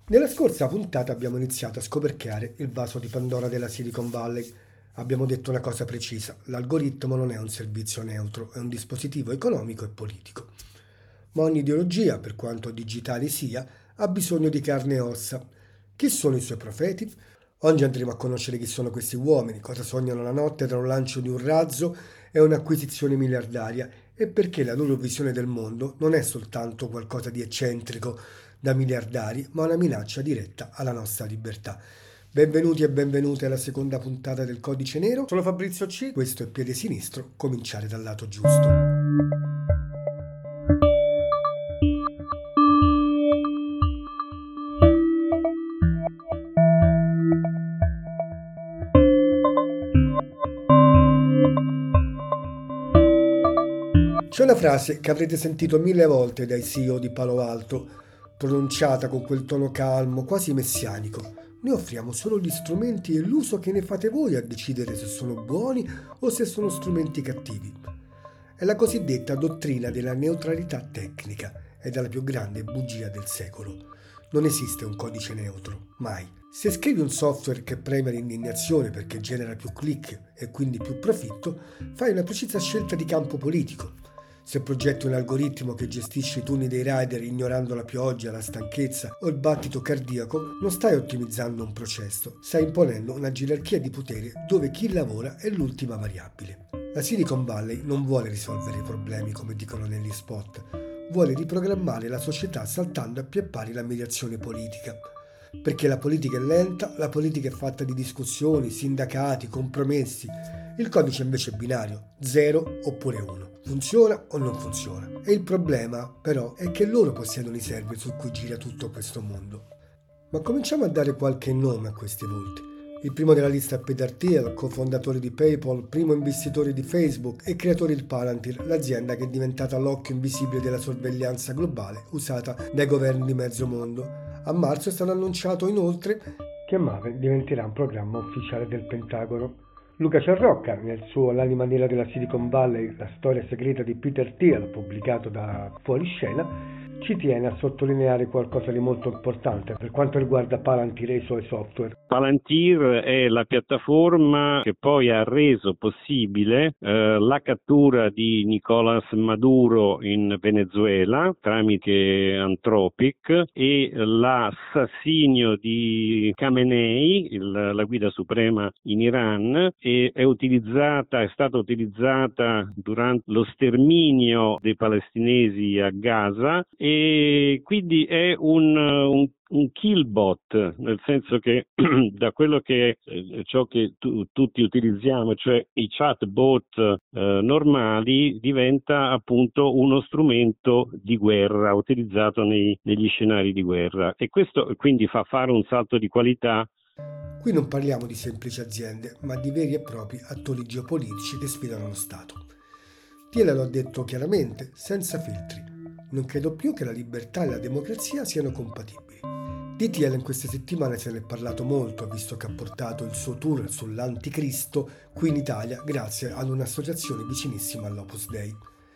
Nella scorsa puntata abbiamo iniziato a scoperchiare il vaso di Pandora della Silicon Valley. Abbiamo detto una cosa precisa: l'algoritmo non è un servizio neutro, è un dispositivo economico e politico. Ma ogni ideologia, per quanto digitale sia, ha bisogno di carne e ossa. Chi sono i suoi profeti? Oggi andremo a conoscere chi sono questi uomini, cosa sognano la notte tra un lancio di un razzo e un'acquisizione miliardaria e perché la loro visione del mondo non è soltanto qualcosa di eccentrico da miliardari, ma una minaccia diretta alla nostra libertà. Benvenuti e benvenute alla seconda puntata del Codice Nero. Sono Fabrizio C. Questo è Piede Sinistro, cominciare dal lato giusto. C'è una frase che avrete sentito 1000 volte dai CEO di Palo Alto, pronunciata con quel tono calmo, quasi messianico. Noi offriamo solo gli strumenti e l'uso che ne fate voi a decidere se sono buoni o se sono strumenti cattivi. È la cosiddetta dottrina della neutralità tecnica ed è la più grande bugia del secolo. Non esiste un codice neutro, mai. Se scrivi un software che premia l'indignazione perché genera più click e quindi più profitto, fai una precisa scelta di campo politico. Se progetti un algoritmo che gestisce i turni dei rider ignorando la pioggia, la stanchezza o il battito cardiaco, non stai ottimizzando un processo, stai imponendo una gerarchia di potere dove chi lavora è l'ultima variabile. La Silicon Valley non vuole risolvere i problemi come dicono negli spot, vuole riprogrammare la società saltando a pie pari la mediazione politica. Perché la politica è lenta, la politica è fatta di discussioni, sindacati, compromessi. Il codice invece è binario, 0 oppure 1. Funziona o non funziona. E il problema, però, è che loro possiedono i server su cui gira tutto questo mondo. Ma cominciamo a dare qualche nome a questi volti. Il primo della lista è Peter Thiel, cofondatore di PayPal, primo investitore di Facebook e creatore di Palantir, l'azienda che è diventata l'occhio invisibile della sorveglianza globale usata dai governi di mezzo mondo. A marzo è stato annunciato inoltre che Maven diventerà un programma ufficiale del Pentagono. Luca Ciarrocca, nel suo L'anima nera della Silicon Valley, la storia segreta di Peter Thiel, pubblicato da Fuoriscena, ci tiene a sottolineare qualcosa di molto importante per quanto riguarda Palantir e i suoi software. Palantir è la piattaforma che poi ha reso possibile la cattura di Nicolás Maduro in Venezuela tramite Anthropic e l'assassinio di Khamenei, la guida suprema in Iran, e è stata utilizzata durante lo sterminio dei palestinesi a Gaza, e quindi è un killbot, nel senso che da quello che è ciò che tutti utilizziamo, cioè i chatbot normali, diventa appunto uno strumento di guerra utilizzato negli scenari di guerra, e questo quindi fa fare un salto di qualità. Qui non parliamo di semplici aziende, ma di veri e propri attori geopolitici che sfidano lo Stato. Thiel lo ha detto chiaramente, senza filtri. Non credo più che la libertà e la democrazia siano compatibili. Di Thiel in queste settimane se ne è parlato molto, visto che ha portato il suo tour sull'anticristo qui in Italia grazie ad un'associazione vicinissima all'Opus Dei.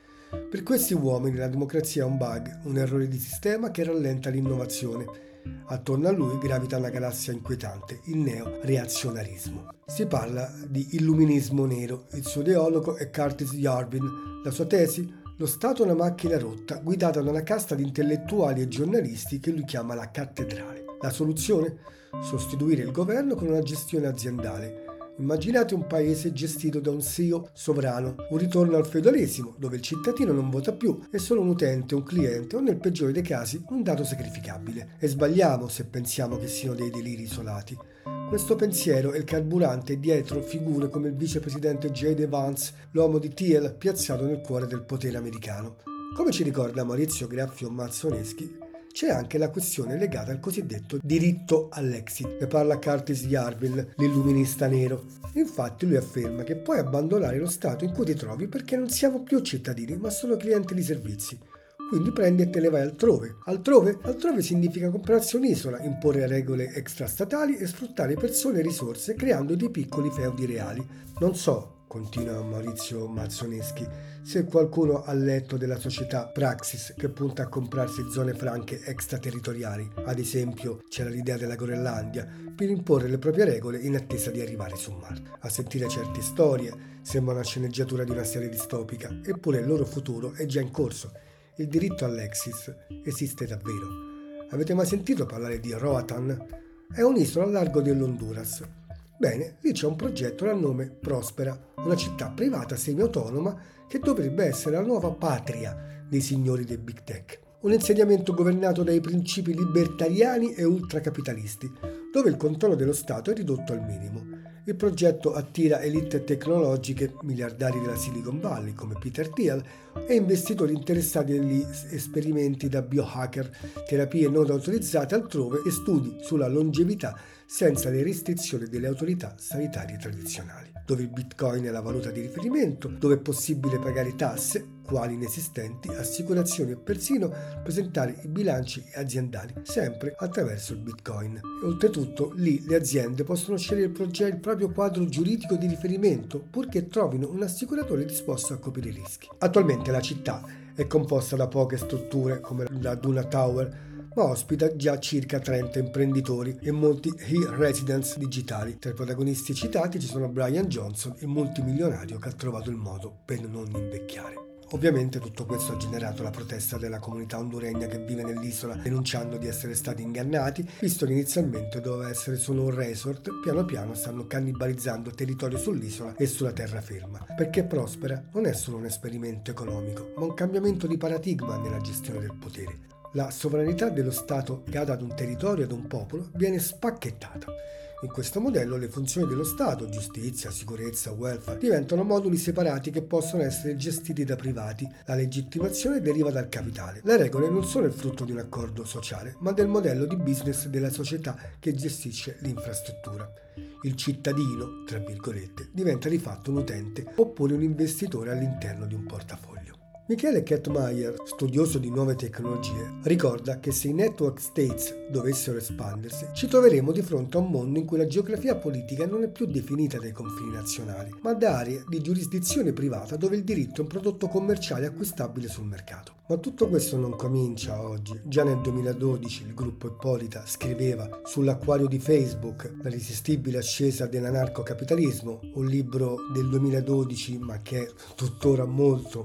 Per questi uomini la democrazia è un bug, un errore di sistema che rallenta l'innovazione. Attorno a lui gravita una galassia inquietante, il neo-reazionarismo. Si parla di illuminismo nero, il suo ideologo è Curtis Yarvin, la sua tesi? Lo Stato è una macchina rotta guidata da una casta di intellettuali e giornalisti che lui chiama la cattedrale. La soluzione? Sostituire il governo con una gestione aziendale. Immaginate un paese gestito da un CEO sovrano, un ritorno al feudalesimo, dove il cittadino non vota più, è solo un utente, un cliente o nel peggiore dei casi un dato sacrificabile. E sbagliamo se pensiamo che siano dei deliri isolati. Questo pensiero è il carburante dietro figure come il vicepresidente J.D. Vance, l'uomo di Thiel piazzato nel cuore del potere americano. Come ci ricorda Maurizio Graffio Mazzoneschi, c'è anche la questione legata al cosiddetto diritto all'exit. Ne parla Curtis Yarvin, l'illuminista nero. Infatti lui afferma che puoi abbandonare lo stato in cui ti trovi perché non siamo più cittadini, ma solo clienti di servizi. Quindi prendi e te ne vai altrove. Altrove? Altrove significa comprarsi un'isola, imporre regole extrastatali e sfruttare persone e risorse creando dei piccoli feudi reali. Non so continua Maurizio Mazzoneschi, se qualcuno ha letto della società Praxis che punta a comprarsi zone franche extraterritoriali. Ad esempio c'era l'idea della Groenlandia per imporre le proprie regole in attesa di arrivare su Marte. A sentire certe storie sembra una sceneggiatura di una serie distopica, eppure il loro futuro è già in corso. Il diritto all'Exis esiste davvero. Avete mai sentito parlare di Roatan? È un'isola al largo dell'Honduras. Bene, lì c'è un progetto dal nome Prospera, una città privata semi-autonoma che dovrebbe essere la nuova patria dei signori del Big Tech. Un insediamento governato dai principi libertariani e ultracapitalisti, dove il controllo dello Stato è ridotto al minimo. Il progetto attira elite tecnologiche, miliardari della Silicon Valley come Peter Thiel e investitori interessati agli esperimenti da biohacker, terapie non autorizzate altrove e studi sulla longevità senza le restrizioni delle autorità sanitarie tradizionali, dove il Bitcoin è la valuta di riferimento, dove è possibile pagare tasse, quali inesistenti, assicurazioni e persino presentare i bilanci aziendali, sempre attraverso il Bitcoin. E oltretutto, lì le aziende possono scegliere il proprio quadro giuridico di riferimento, purché trovino un assicuratore disposto a coprire i rischi. Attualmente la città è composta da poche strutture come la Duna Tower, ma ospita già circa 30 imprenditori e molti e-residents digitali. Tra i protagonisti citati ci sono Brian Johnson, il multimilionario che ha trovato il modo per non invecchiare. Ovviamente tutto questo ha generato la protesta della comunità honduregna che vive nell'isola, denunciando di essere stati ingannati, visto che inizialmente doveva essere solo un resort. Piano piano stanno cannibalizzando territorio sull'isola e sulla terraferma, perché Prospera non è solo un esperimento economico, ma un cambiamento di paradigma nella gestione del potere. La sovranità dello Stato legata ad un territorio e ad un popolo viene spacchettata. In questo modello le funzioni dello Stato, giustizia, sicurezza, welfare, diventano moduli separati che possono essere gestiti da privati. La legittimazione deriva dal capitale. Le regole non sono il frutto di un accordo sociale, ma del modello di business della società che gestisce l'infrastruttura. Il cittadino, tra virgolette, diventa di fatto un utente oppure un investitore all'interno di un portafoglio. Michele Kettmeyer, studioso di nuove tecnologie, ricorda che se i network states dovessero espandersi, ci troveremo di fronte a un mondo in cui la geografia politica non è più definita dai confini nazionali, ma da aree di giurisdizione privata dove il diritto è un prodotto commerciale acquistabile sul mercato. Ma tutto questo non comincia oggi. Già nel 2012 il gruppo Ippolita scriveva sull'acquario di Facebook, la irresistibile ascesa dell'anarcocapitalismo, un libro del 2012 ma che è tuttora molto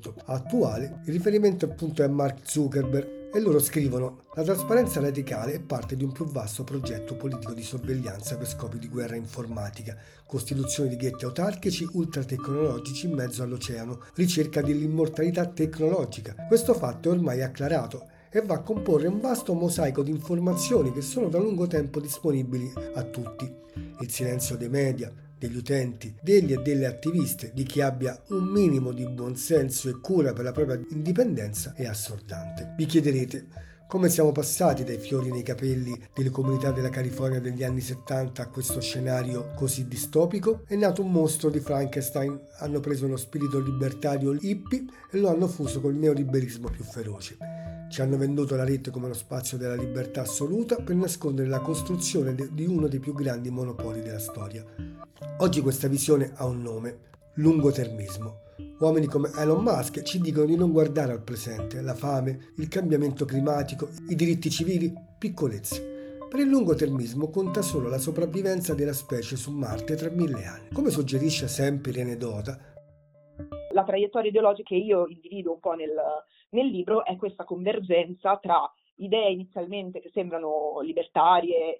attuale. Il riferimento appunto è a Mark Zuckerberg e loro scrivono: la trasparenza radicale è parte di un più vasto progetto politico di sorveglianza per scopi di guerra informatica, costituzione di ghetti autarchici ultratecnologici in mezzo all'oceano, ricerca dell'immortalità tecnologica. Questo fatto è ormai acclarato e va a comporre un vasto mosaico di informazioni che sono da lungo tempo disponibili a tutti. Il silenzio dei media, degli utenti, degli e delle attiviste, di chi abbia un minimo di buonsenso e cura per la propria indipendenza è assordante. Vi chiederete come siamo passati dai fiori nei capelli delle comunità della California degli anni 70 a questo scenario così distopico? È nato un mostro di Frankenstein, hanno preso uno spirito libertario hippie e lo hanno fuso col neoliberismo più feroce. Ci hanno venduto la rete come lo spazio della libertà assoluta per nascondere la costruzione di uno dei più grandi monopoli della storia. Oggi questa visione ha un nome: lungotermismo. Uomini come Elon Musk ci dicono di non guardare al presente, la fame, il cambiamento climatico, i diritti civili, piccolezze. Per il lungotermismo conta solo la sopravvivenza della specie su Marte tra 1000 anni. Come suggerisce sempre Irene Dota, la traiettoria ideologica che io individuo un po' nel libro è questa convergenza tra idee inizialmente che sembrano libertarie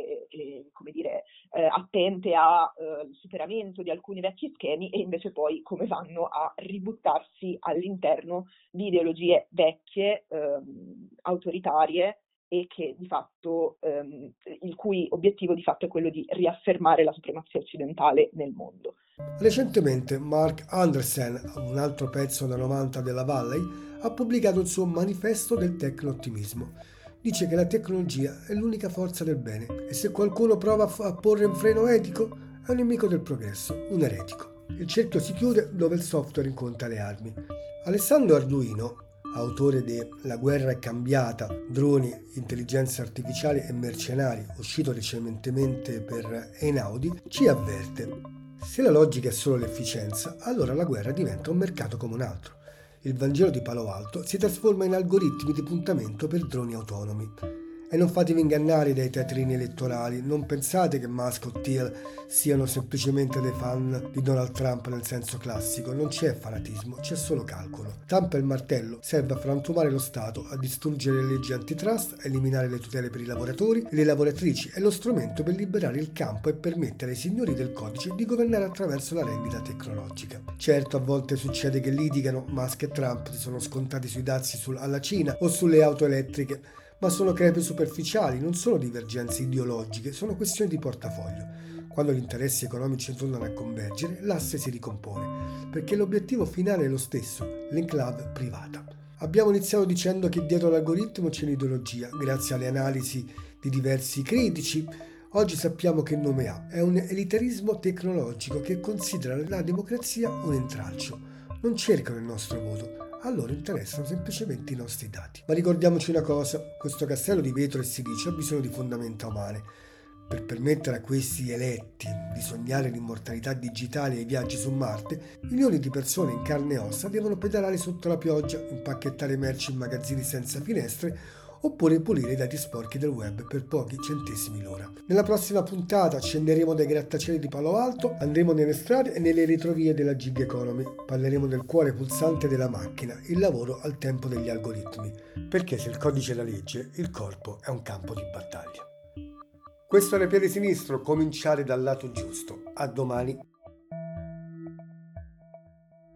e come dire, attente al superamento di alcuni vecchi schemi, e invece poi come vanno a ributtarsi all'interno di ideologie vecchie, autoritarie, e che di fatto il cui obiettivo di fatto è quello di riaffermare la supremazia occidentale nel mondo. Recentemente Mark Andersen, un altro pezzo da 90 della Valley, ha pubblicato il suo manifesto del tecno-ottimismo. Dice che la tecnologia è l'unica forza del bene e se qualcuno prova a porre un freno etico è un nemico del progresso, un eretico. Il cerchio si chiude dove il software incontra le armi. Alessandro Arduino, autore di La guerra è cambiata, droni, intelligenza artificiale e mercenari, uscito recentemente per Einaudi, ci avverte: Se la logica è solo l'efficienza, allora la guerra diventa un mercato come un altro. Il Vangelo di Palo Alto si trasforma in algoritmi di puntamento per droni autonomi. E non fatevi ingannare dai teatrini elettorali, non pensate che Musk o Thiel siano semplicemente dei fan di Donald Trump nel senso classico, non c'è fanatismo, c'è solo calcolo. Tampa il martello serve a frantumare lo Stato, a distruggere le leggi antitrust, a eliminare le tutele per i lavoratori e le lavoratrici, è lo strumento per liberare il campo e permettere ai signori del codice di governare attraverso la rendita tecnologica. Certo, a volte succede che litigano, Musk e Trump si sono scontati sui dazi alla Cina o sulle auto elettriche, ma sono crepe superficiali, non sono divergenze ideologiche, sono questioni di portafoglio. Quando gli interessi economici tornano a convergere, l'asse si ricompone, perché l'obiettivo finale è lo stesso, l'enclave privata. Abbiamo iniziato dicendo che dietro l'algoritmo c'è un'ideologia, grazie alle analisi di diversi critici. Oggi sappiamo che nome ha, è un elitarismo tecnologico che considera la democrazia un intralcio. Non cercano il nostro voto, a loro interessano semplicemente i nostri dati. Ma ricordiamoci una cosa, questo castello di vetro e silicio ha bisogno di fondamenta umane. Per permettere a questi eletti di sognare l'immortalità digitale e i viaggi su Marte, milioni di persone in carne e ossa devono pedalare sotto la pioggia, impacchettare merci in magazzini senza finestre, oppure pulire i dati sporchi del web per pochi centesimi l'ora. Nella prossima puntata scenderemo dai grattacieli di Palo Alto, andremo nelle strade e nelle retrovie della gig economy, parleremo del cuore pulsante della macchina, il lavoro al tempo degli algoritmi, perché se il codice è la legge, il corpo è un campo di battaglia. Questo è Piede Sinistro, cominciare dal lato giusto. A domani.